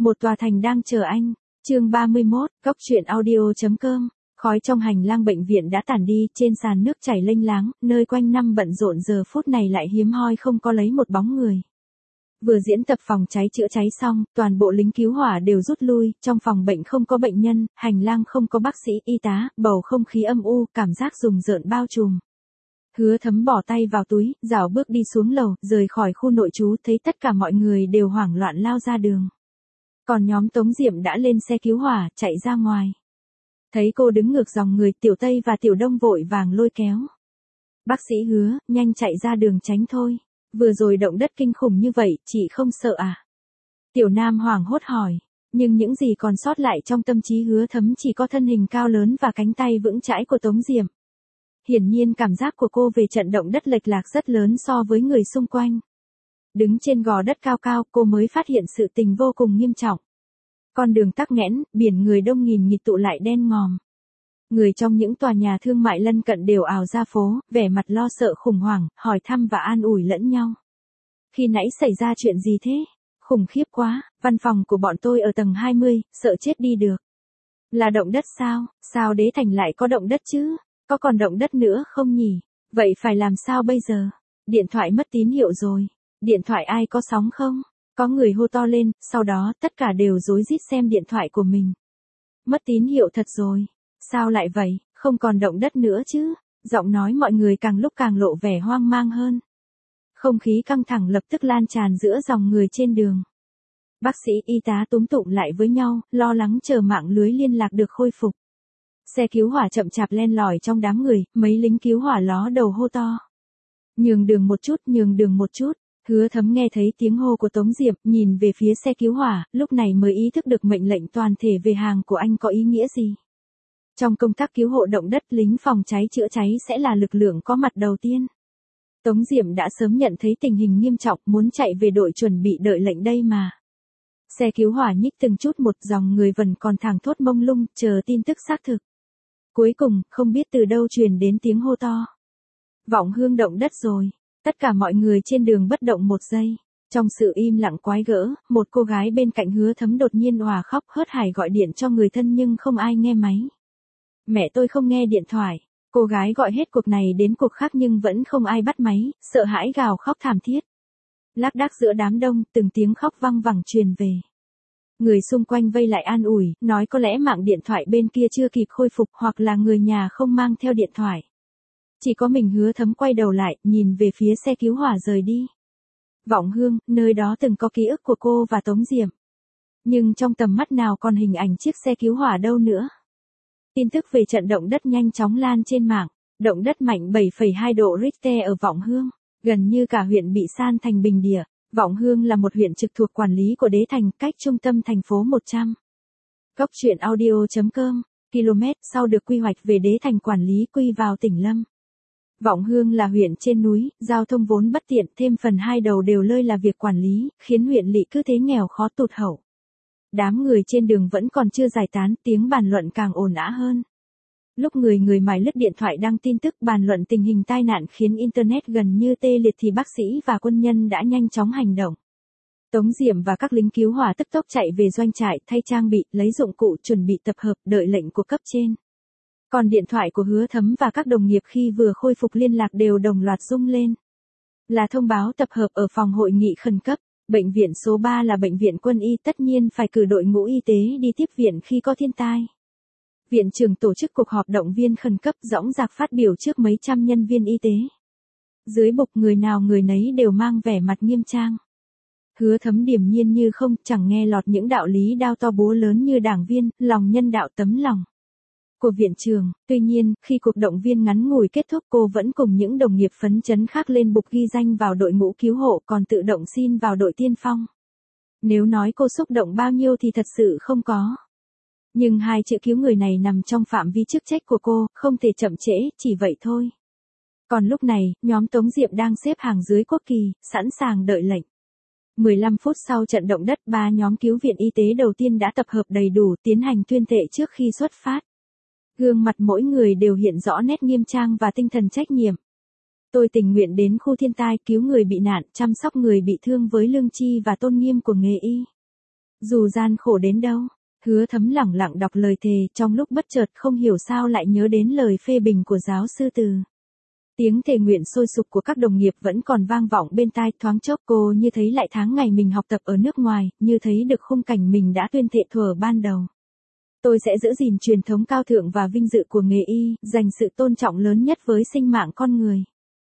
Một tòa thành đang chờ anh. Chương 31, Góc truyện audio.com. Khói trong hành lang bệnh viện đã tản đi, trên sàn nước chảy lênh láng, nơi quanh năm bận rộn giờ phút này lại hiếm hoi không có lấy một bóng người. Vừa diễn tập phòng cháy chữa cháy xong, toàn bộ lính cứu hỏa đều rút lui, trong phòng bệnh không có bệnh nhân, hành lang không có bác sĩ, y tá, bầu không khí âm u, cảm giác rùng rợn bao trùm. Hứa Thấm bỏ tay vào túi, rảo bước đi xuống lầu, rời khỏi khu nội trú, thấy tất cả mọi người đều hoảng loạn lao ra đường. Còn nhóm Tống Diệm đã lên xe cứu hỏa, chạy ra ngoài. Thấy cô đứng ngược dòng người, Tiểu Tây và Tiểu Đông vội vàng lôi kéo. Bác sĩ Hứa, nhanh chạy ra đường tránh thôi. Vừa rồi động đất kinh khủng như vậy, chị không sợ à? Tiểu Nam hoảng hốt hỏi. Nhưng những gì còn sót lại trong tâm trí Hứa Thấm chỉ có thân hình cao lớn và cánh tay vững chãi của Tống Diệm. Hiển nhiên cảm giác của cô về trận động đất lệch lạc rất lớn so với người xung quanh. Đứng trên gò đất cao cao, cô mới phát hiện sự tình vô cùng nghiêm trọng. Con đường tắc nghẽn, biển người đông nghìn nghịt tụ lại đen ngòm. Người trong những tòa nhà thương mại lân cận đều ào ra phố, vẻ mặt lo sợ khủng hoảng, hỏi thăm và an ủi lẫn nhau. Khi nãy xảy ra chuyện gì thế? Khủng khiếp quá, văn phòng của bọn tôi ở tầng 20, sợ chết đi được. Là động đất sao? Sao Đế Thành lại có động đất chứ? Có còn động đất nữa không nhỉ? Vậy phải làm sao bây giờ? Điện thoại mất tín hiệu rồi. Điện thoại ai có sóng không? Có người hô to lên, sau đó tất cả đều rối rít xem điện thoại của mình. Mất tín hiệu thật rồi. Sao lại vậy? Không còn động đất nữa chứ? Giọng nói mọi người càng lúc càng lộ vẻ hoang mang hơn. Không khí căng thẳng lập tức lan tràn giữa dòng người trên đường. Bác sĩ y tá túm tụm lại với nhau, lo lắng chờ mạng lưới liên lạc được khôi phục. Xe cứu hỏa chậm chạp len lỏi trong đám người, mấy lính cứu hỏa ló đầu hô to. Nhường đường một chút, nhường đường một chút. Hứa Thấm nghe thấy tiếng hô của Tống Diệm, nhìn về phía xe cứu hỏa, lúc này mới ý thức được mệnh lệnh toàn thể về hàng của anh có ý nghĩa gì. Trong công tác cứu hộ động đất, lính phòng cháy chữa cháy sẽ là lực lượng có mặt đầu tiên. Tống Diệm đã sớm nhận thấy tình hình nghiêm trọng, muốn chạy về đội chuẩn bị đợi lệnh đây mà. Xe cứu hỏa nhích từng chút một, dòng người vẫn còn thẳng thốt mông lung, chờ tin tức xác thực. Cuối cùng, không biết từ đâu truyền đến tiếng hô to. Vọng Hương động đất rồi. Tất cả mọi người trên đường bất động một giây. Trong sự im lặng quái gở, một cô gái bên cạnh Hứa Thấm đột nhiên òa khóc hớt hải gọi điện cho người thân nhưng không ai nghe máy. Mẹ tôi không nghe điện thoại. Cô gái gọi hết cuộc này đến cuộc khác nhưng vẫn không ai bắt máy, sợ hãi gào khóc thảm thiết. Lác đác giữa đám đông, từng tiếng khóc văng vẳng truyền về. Người xung quanh vây lại an ủi, nói có lẽ mạng điện thoại bên kia chưa kịp khôi phục hoặc là người nhà không mang theo điện thoại. Chỉ có mình Hứa Thấm quay đầu lại, nhìn về phía xe cứu hỏa rời đi. Vọng Hương, nơi đó từng có ký ức của cô và Tống Diệm. Nhưng trong tầm mắt nào còn hình ảnh chiếc xe cứu hỏa đâu nữa. Tin tức về trận động đất nhanh chóng lan trên mạng. Động đất mạnh 7,2 độ Richter ở Vọng Hương. Gần như cả huyện bị san thành bình địa. Vọng Hương là một huyện trực thuộc quản lý của Đế Thành, cách trung tâm thành phố 100. Góc truyện audio.com, km sau được quy hoạch về Đế Thành quản lý quy vào tỉnh Lâm. Vọng Hương là huyện trên núi, giao thông vốn bất tiện, thêm phần hai đầu đều lơi là việc quản lý, khiến huyện lỵ cứ thế nghèo khó tụt hậu. Đám người trên đường vẫn còn chưa giải tán, tiếng bàn luận càng ồn ào hơn. Lúc người mải lướt điện thoại đăng tin tức bàn luận tình hình tai nạn khiến Internet gần như tê liệt thì bác sĩ và quân nhân đã nhanh chóng hành động. Tống Diệm và các lính cứu hỏa tức tốc chạy về doanh trại, thay trang bị, lấy dụng cụ, chuẩn bị tập hợp, đợi lệnh của cấp trên. Còn điện thoại của Hứa Thấm và các đồng nghiệp khi vừa khôi phục liên lạc đều đồng loạt rung lên. Là thông báo tập hợp ở phòng hội nghị khẩn cấp. Bệnh viện số 3 là bệnh viện quân y, tất nhiên phải cử đội ngũ y tế đi tiếp viện khi có thiên tai. Viện trưởng tổ chức cuộc họp động viên khẩn cấp, dõng dạc phát biểu trước mấy trăm nhân viên y tế. Dưới bục người nào người nấy đều mang vẻ mặt nghiêm trang. Hứa Thấm điềm nhiên như không, chẳng nghe lọt những đạo lý đao to búa lớn như đảng viên, lòng nhân đạo tấm lòng của viện trưởng. Tuy nhiên, khi cuộc động viên ngắn ngủi kết thúc, cô vẫn cùng những đồng nghiệp phấn chấn khác lên bục ghi danh vào đội ngũ cứu hộ, còn tự động xin vào đội tiên phong. Nếu nói cô xúc động bao nhiêu thì thật sự không có. Nhưng hai chữ cứu người này nằm trong phạm vi chức trách của cô, không thể chậm trễ, chỉ vậy thôi. Còn lúc này, nhóm Tống Diệm đang xếp hàng dưới quốc kỳ, sẵn sàng đợi lệnh. 15 phút sau trận động đất, 3 nhóm cứu viện y tế đầu tiên đã tập hợp đầy đủ, tiến hành tuyên thệ trước khi xuất phát. Gương mặt mỗi người đều hiện rõ nét nghiêm trang và tinh thần trách nhiệm. Tôi tình nguyện đến khu thiên tai, cứu người bị nạn, chăm sóc người bị thương với lương tri và tôn nghiêm của nghề y. Dù gian khổ đến đâu, Hứa Thấm lẳng lặng đọc lời thề, trong lúc bất chợt không hiểu sao lại nhớ đến lời phê bình của giáo sư Từ. Tiếng thề nguyện sôi sục của các đồng nghiệp vẫn còn vang vọng bên tai, thoáng chốc cô như thấy lại tháng ngày mình học tập ở nước ngoài, như thấy được khung cảnh mình đã tuyên thệ thuở ban đầu. Tôi sẽ giữ gìn truyền thống cao thượng và vinh dự của nghề y, dành sự tôn trọng lớn nhất với sinh mạng con người.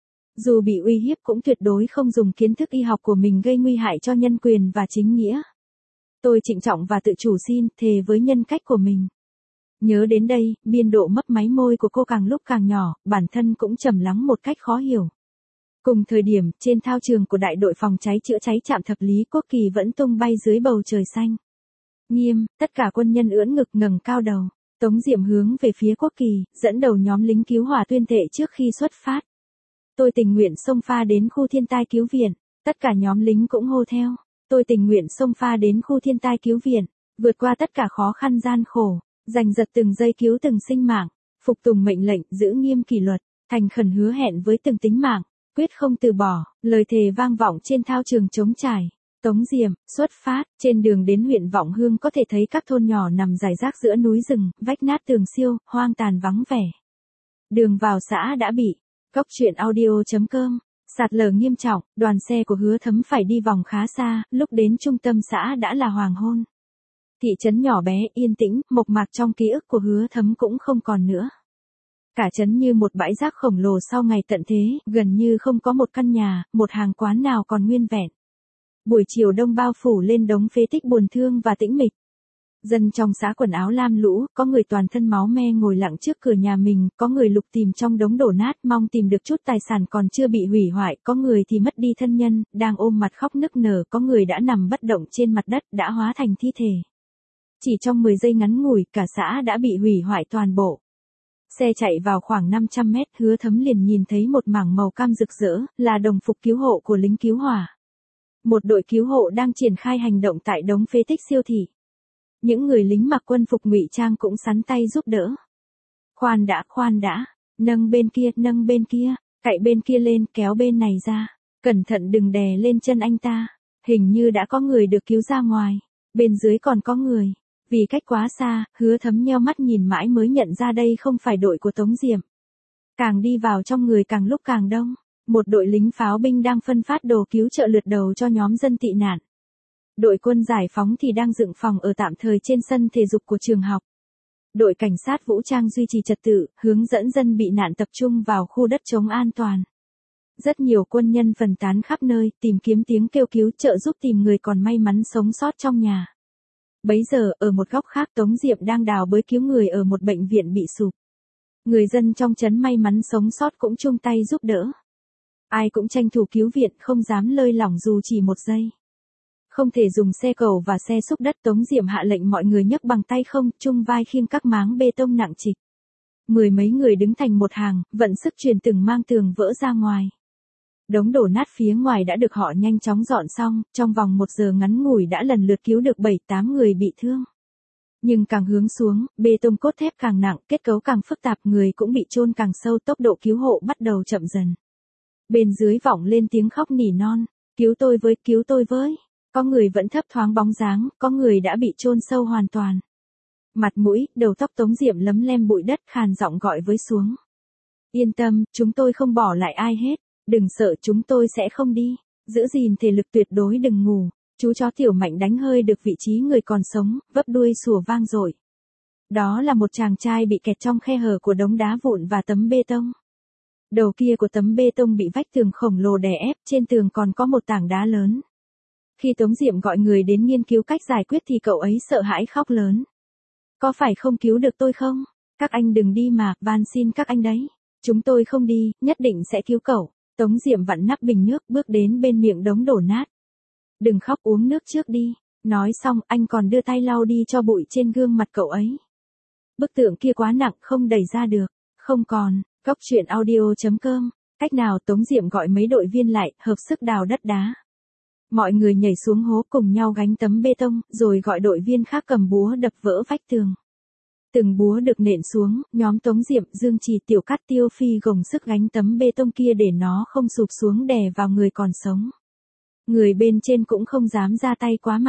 Dù bị uy hiếp cũng tuyệt đối không dùng kiến thức y học của mình gây nguy hại cho nhân quyền và chính nghĩa. Tôi trịnh trọng và tự chủ xin thề với nhân cách của mình. Nhớ đến đây, biên độ mấp máy môi của cô càng lúc càng nhỏ, bản thân cũng trầm lắng một cách khó hiểu. Cùng thời điểm, trên thao trường của đại đội phòng cháy chữa cháy trạm Thập Lý, quốc kỳ vẫn tung bay dưới bầu trời xanh. Nghiêm, tất cả quân nhân ưỡn ngực ngẩng cao đầu. Tống Diệm hướng về phía quốc kỳ, dẫn đầu nhóm lính cứu hỏa tuyên thệ trước khi xuất phát. Tôi tình nguyện xông pha đến khu thiên tai cứu viện. Tất cả nhóm lính cũng hô theo. Tôi tình nguyện xông pha đến khu thiên tai cứu viện, vượt qua tất cả khó khăn gian khổ, giành giật từng giây cứu từng sinh mạng, phục tùng mệnh lệnh, giữ nghiêm kỷ luật, thành khẩn hứa hẹn với từng tính mạng, quyết không từ bỏ. Lời thề vang vọng trên thao trường trống trải. Tống Diệm, xuất phát. Trên đường đến huyện Vọng Hương có thể thấy các thôn nhỏ nằm rải rác giữa núi rừng, vách nát tường siêu, hoang tàn vắng vẻ. Đường vào xã đã bị. Cốc truyện audio.com. Sạt lở nghiêm trọng, đoàn xe của Hứa Thấm phải đi vòng khá xa, lúc đến trung tâm xã đã là hoàng hôn. Thị trấn nhỏ bé, yên tĩnh, mộc mạc trong ký ức của Hứa Thấm cũng không còn nữa. Cả trấn như một bãi rác khổng lồ sau ngày tận thế, gần như không có một căn nhà, một hàng quán nào còn nguyên vẹn. Buổi chiều đông bao phủ lên đống phế tích buồn thương và tĩnh mịch. Dân trong xã quần áo lam lũ, có người toàn thân máu me ngồi lặng trước cửa nhà mình, có người lục tìm trong đống đổ nát mong tìm được chút tài sản còn chưa bị hủy hoại, có người thì mất đi thân nhân, đang ôm mặt khóc nức nở, có người đã nằm bất động trên mặt đất, đã hóa thành thi thể. Chỉ trong 10 giây ngắn ngủi, cả xã đã bị hủy hoại toàn bộ. Xe chạy vào khoảng 500 mét, Hứa Thấm liền nhìn thấy một mảng màu cam rực rỡ, là đồng phục cứu hộ của lính cứu hỏa. Một đội cứu hộ đang triển khai hành động tại đống phế tích siêu thị. Những người lính mặc quân phục ngụy trang cũng sắn tay giúp đỡ. Khoan đã, nâng bên kia, cạy bên kia lên, kéo bên này ra. Cẩn thận đừng đè lên chân anh ta. Hình như đã có người được cứu ra ngoài. Bên dưới còn có người. Vì cách quá xa, Hứa Thấm nheo mắt nhìn mãi mới nhận ra đây không phải đội của Tống Diệm. Càng đi vào trong người càng lúc càng đông. Một đội lính pháo binh đang phân phát đồ cứu trợ lượt đầu cho nhóm dân tị nạn. Đội quân giải phóng thì đang dựng phòng ở tạm thời trên sân thể dục của trường học. Đội cảnh sát vũ trang duy trì trật tự, hướng dẫn dân bị nạn tập trung vào khu đất trống an toàn. Rất nhiều quân nhân phân tán khắp nơi, tìm kiếm tiếng kêu cứu trợ giúp tìm người còn may mắn sống sót trong nhà. Bấy giờ, ở một góc khác Tống Diệm đang đào bới cứu người ở một bệnh viện bị sụp. Người dân trong trấn may mắn sống sót cũng chung tay giúp đỡ. Ai cũng tranh thủ cứu viện, không dám lơi lỏng dù chỉ một giây. Không thể dùng xe cầu và xe xúc đất, Tống Diệm hạ lệnh mọi người nhấc bằng tay không, chung vai khiêng các máng bê tông nặng trịch. 10 mấy người đứng thành một hàng, vận sức truyền từng mang tường vỡ ra ngoài. Đống đổ nát phía ngoài đã được họ nhanh chóng dọn xong, trong vòng 1 giờ ngắn ngủi đã lần lượt cứu được 7-8 người bị thương. Nhưng càng hướng xuống, bê tông cốt thép càng nặng, kết cấu càng phức tạp, người cũng bị chôn càng sâu, tốc độ cứu hộ bắt đầu chậm dần. Bên dưới vọng lên tiếng khóc nỉ non, cứu tôi với. Có người vẫn thấp thoáng bóng dáng, có người đã bị chôn sâu hoàn toàn. Mặt mũi, đầu tóc Tống Diệm lấm lem bụi đất, khàn giọng gọi với xuống. Yên tâm, chúng tôi không bỏ lại ai hết. Đừng sợ, chúng tôi sẽ không đi. Giữ gìn thể lực tuyệt đối, đừng ngủ. Chú chó Tiểu Mạnh đánh hơi được vị trí người còn sống, vấp đuôi sủa vang dội. Đó là một chàng trai bị kẹt trong khe hở của đống đá vụn và tấm bê tông. Đầu kia của tấm bê tông bị vách tường khổng lồ đè ép, trên tường còn có một tảng đá lớn. Khi Tống Diệm gọi người đến nghiên cứu cách giải quyết thì cậu ấy sợ hãi khóc lớn. Có phải không cứu được tôi không? Các anh đừng đi mà, van xin các anh đấy. Chúng tôi không đi, nhất định sẽ cứu cậu. Tống Diệm vặn nắp bình nước, bước đến bên miệng đống đổ nát. Đừng khóc, uống nước trước đi. Nói xong, anh còn đưa tay lau đi cho bụi trên gương mặt cậu ấy. Bức tượng kia quá nặng, không đẩy ra được. Không còn. Cốc truyện audio.com. Cách nào? Tống Diệm gọi mấy đội viên lại, hợp sức đào đất đá. Mọi người nhảy xuống hố cùng nhau gánh tấm bê tông, rồi gọi đội viên khác cầm búa đập vỡ vách tường. Từng búa được nện xuống, nhóm Tống Diệm, Dương Trì, Tiểu Cát, Tiêu Phi gồng sức gánh tấm bê tông kia để nó không sụp xuống đè vào người còn sống. Người bên trên cũng không dám ra tay quá mạnh.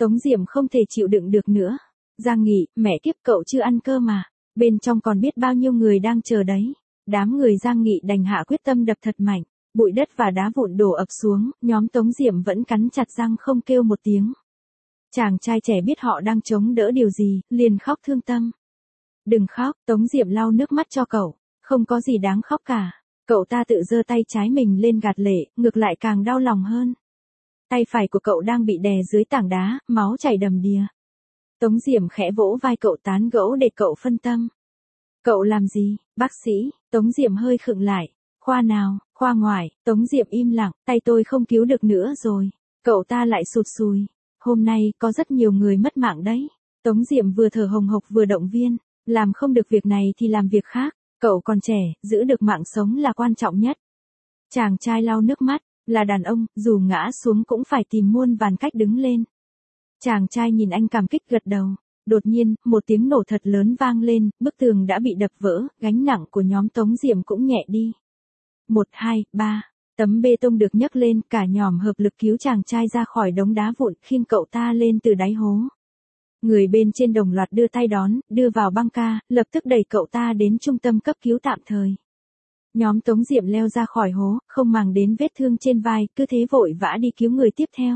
Tống Diệm không thể chịu đựng được nữa. Giang Nghị, mẹ kiếp cậu chưa ăn cơm mà. Bên trong còn biết bao nhiêu người đang chờ đấy. Đám người Giang Nghị đành hạ quyết tâm đập thật mạnh. Bụi đất và đá vụn đổ ập xuống, nhóm Tống Diệm vẫn cắn chặt răng không kêu một tiếng. Chàng trai trẻ biết họ đang chống đỡ điều gì, liền khóc thương tâm. Đừng khóc, Tống Diệm lau nước mắt cho cậu. Không có gì đáng khóc cả. Cậu ta tự giơ tay trái mình lên gạt lệ, ngược lại càng đau lòng hơn. Tay phải của cậu đang bị đè dưới tảng đá, máu chảy đầm đìa. Tống Diệm khẽ vỗ vai cậu tán gẫu để cậu phân tâm. Cậu làm gì, bác sĩ? Tống Diệm hơi khựng lại. Khoa nào, khoa ngoại. Tống Diệm im lặng, tay tôi không cứu được nữa rồi. Cậu ta lại sụt sùi. Hôm nay có rất nhiều người mất mạng đấy. Tống Diệm vừa thở hồng hộc vừa động viên. Làm không được việc này thì làm việc khác. Cậu còn trẻ, giữ được mạng sống là quan trọng nhất. Chàng trai lau nước mắt. Là đàn ông, dù ngã xuống cũng phải tìm muôn vàn cách đứng lên. Chàng trai nhìn anh cảm kích gật đầu. Đột nhiên, một tiếng nổ thật lớn vang lên, bức tường đã bị đập vỡ, gánh nặng của nhóm Tống Diệm cũng nhẹ đi. 1, 2, 3. Tấm bê tông được nhấc lên, cả nhòm hợp lực cứu chàng trai ra khỏi đống đá vụn, khiêng cậu ta lên từ đáy hố. Người bên trên đồng loạt đưa tay đón, đưa vào băng ca, lập tức đẩy cậu ta đến trung tâm cấp cứu tạm thời. Nhóm Tống Diệm leo ra khỏi hố, không màng đến vết thương trên vai, cứ thế vội vã đi cứu người tiếp theo.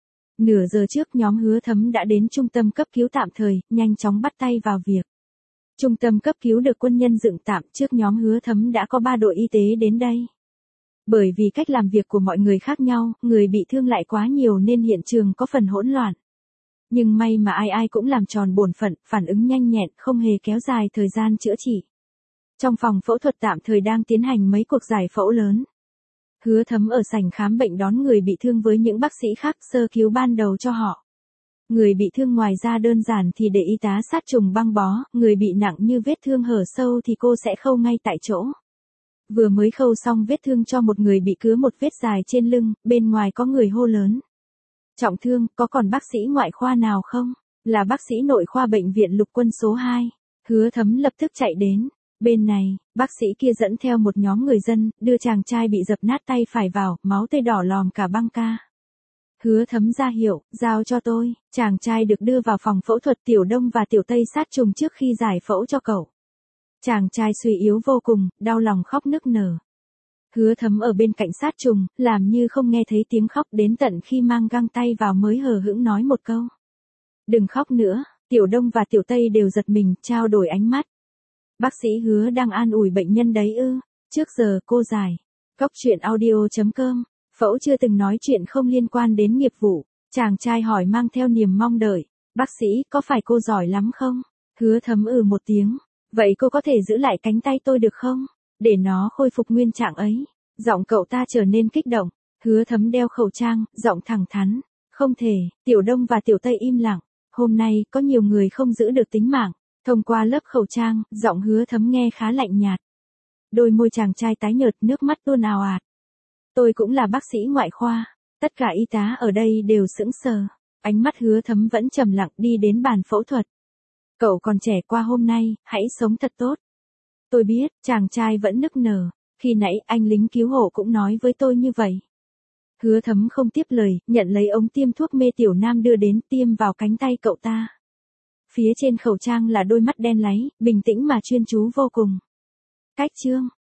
Nửa giờ trước nhóm Hứa Thấm đã đến trung tâm cấp cứu tạm thời, nhanh chóng bắt tay vào việc. Trung tâm cấp cứu được quân nhân dựng tạm, trước nhóm Hứa Thấm đã có 3 đội y tế đến đây. Bởi vì cách làm việc của mọi người khác nhau, người bị thương lại quá nhiều nên hiện trường có phần hỗn loạn. Nhưng may mà ai ai cũng làm tròn bổn phận, phản ứng nhanh nhẹn, không hề kéo dài thời gian chữa trị. Trong phòng phẫu thuật tạm thời đang tiến hành mấy cuộc giải phẫu lớn. Hứa Thấm ở sảnh khám bệnh đón người bị thương với những bác sĩ khác sơ cứu ban đầu cho họ. Người bị thương ngoài ra đơn giản thì để y tá sát trùng băng bó, người bị nặng như vết thương hở sâu thì cô sẽ khâu ngay tại chỗ. Vừa mới khâu xong vết thương cho một người bị cứa một vết dài trên lưng, bên ngoài có người hô lớn. Trọng thương, có còn bác sĩ ngoại khoa nào không? Là bác sĩ nội khoa bệnh viện Lục Quân số 2. Hứa Thấm lập tức chạy đến. Bên này, bác sĩ kia dẫn theo một nhóm người dân, đưa chàng trai bị dập nát tay phải vào, máu tươi đỏ lòm cả băng ca. Hứa Thấm ra hiệu, giao cho tôi. Chàng trai được đưa vào phòng phẫu thuật Tiểu Đông và Tiểu Tây sát trùng trước khi giải phẫu cho cậu. Chàng trai suy yếu vô cùng, đau lòng khóc nức nở. Hứa Thấm ở bên cạnh sát trùng, làm như không nghe thấy tiếng khóc đến tận khi mang găng tay vào mới hờ hững nói một câu. Đừng khóc nữa. Tiểu Đông và Tiểu Tây đều giật mình, trao đổi ánh mắt. Bác sĩ Hứa đang an ủi bệnh nhân đấy ư? Trước giờ cô giải. Góc truyện audio.com. Phẫu chưa từng nói chuyện không liên quan đến nghiệp vụ. Chàng trai hỏi mang theo niềm mong đợi. Bác sĩ, có phải cô giỏi lắm không? Hứa Thấm một tiếng. Vậy cô có thể giữ lại cánh tay tôi được không? Để nó khôi phục nguyên trạng ấy. Giọng cậu ta trở nên kích động. Hứa Thấm đeo khẩu trang, giọng thẳng thắn. Không thể. Tiểu Đông và Tiểu Tây im lặng. Hôm nay, có nhiều người không giữ được tính mạng. Thông qua lớp khẩu trang, giọng Hứa Thấm nghe khá lạnh nhạt. Đôi môi chàng trai tái nhợt, nước mắt tuôn ào ạt. Tôi cũng là bác sĩ ngoại khoa. Tất cả y tá ở đây đều sững sờ. Ánh mắt Hứa Thấm vẫn trầm lặng đi đến bàn phẫu thuật. Cậu còn trẻ qua hôm nay, hãy sống thật tốt. Tôi biết, chàng trai vẫn nức nở. Khi nãy anh lính cứu hộ cũng nói với tôi như vậy. Hứa Thấm không tiếp lời, nhận lấy ống tiêm thuốc mê Tiểu Nam đưa đến tiêm vào cánh tay cậu ta. Phía trên khẩu trang là đôi mắt đen láy, bình tĩnh mà chuyên chú vô cùng. Cách chương